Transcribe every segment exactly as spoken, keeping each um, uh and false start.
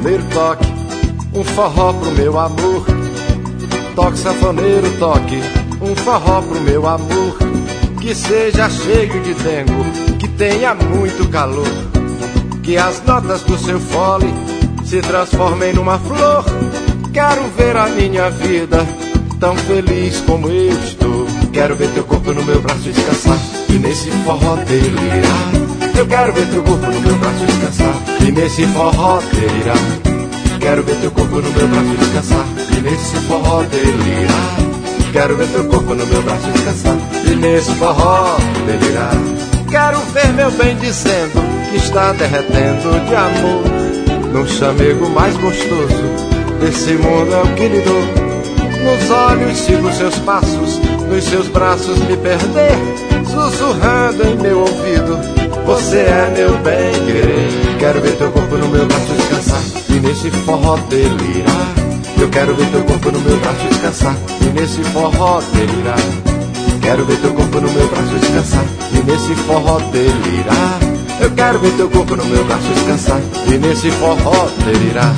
sanfoneiro, toque um forró pro meu amor. Toque, sanfoneiro, toque um forró pro meu amor. Que seja cheio de dengo, que tenha muito calor. Que as notas do seu fole se transformem numa flor. Quero ver a minha vida tão feliz como eu estou. Quero ver teu corpo no meu braço descansar e nesse forró delirar. Eu quero ver teu corpo no meu braço descansar e nesse forró delirar. Quero ver teu corpo no meu braço descansar e nesse forró delirar. Quero ver teu corpo no meu braço descansar e nesse forró delirar. Quero ver meu bem dizendo que está derretendo de amor. No chamego mais gostoso desse mundo é o que lhe dou. Nos olhos sigo seus passos, nos seus braços me perder, sussurrando em meu ouvido, você é meu bem querer. Quero ver teu corpo no meu braço descansar e nesse forró delirar. Eu quero ver teu corpo no meu braço descansar e nesse forró delirar. Quero ver teu corpo no meu braço descansar e nesse forró delirar. Eu quero ver teu corpo no meu braço descansar e nesse forró delirar.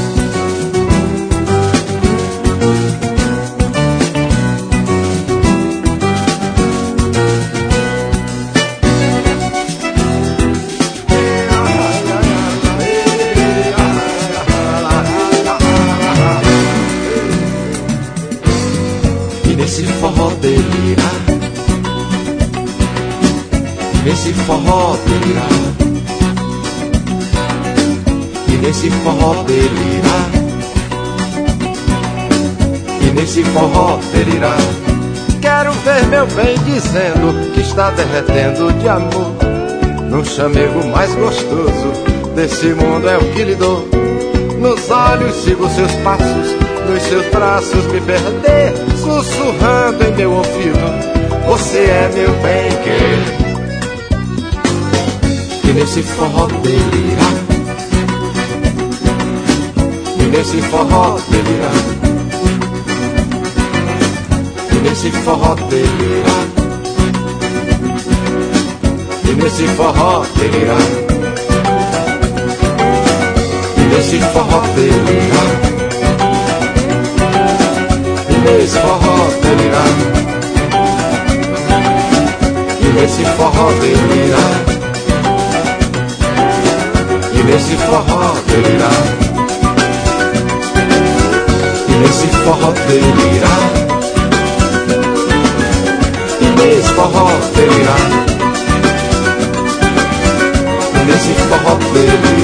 Nesse forró delirar, nesse forró delirar, e nesse forró delirar, e nesse forró delirar. Quero ver meu bem dizendo que está derretendo de amor. No chamego mais gostoso desse mundo é o que lhe dou. Nos olhos sigo seus passos, nos seus braços me perder, sussurrando em meu ouvido, você é meu bem querer. E nesse forró delirar, e nesse forró delirar, e nesse forró delirar, e nesse forró delirar, e nesse forró delirar, nesse forró delirar, e nesse forró delirar, e nesse forró delirar, e nesse forró delirar, e nesse forró delirar, e nesse forró delirar.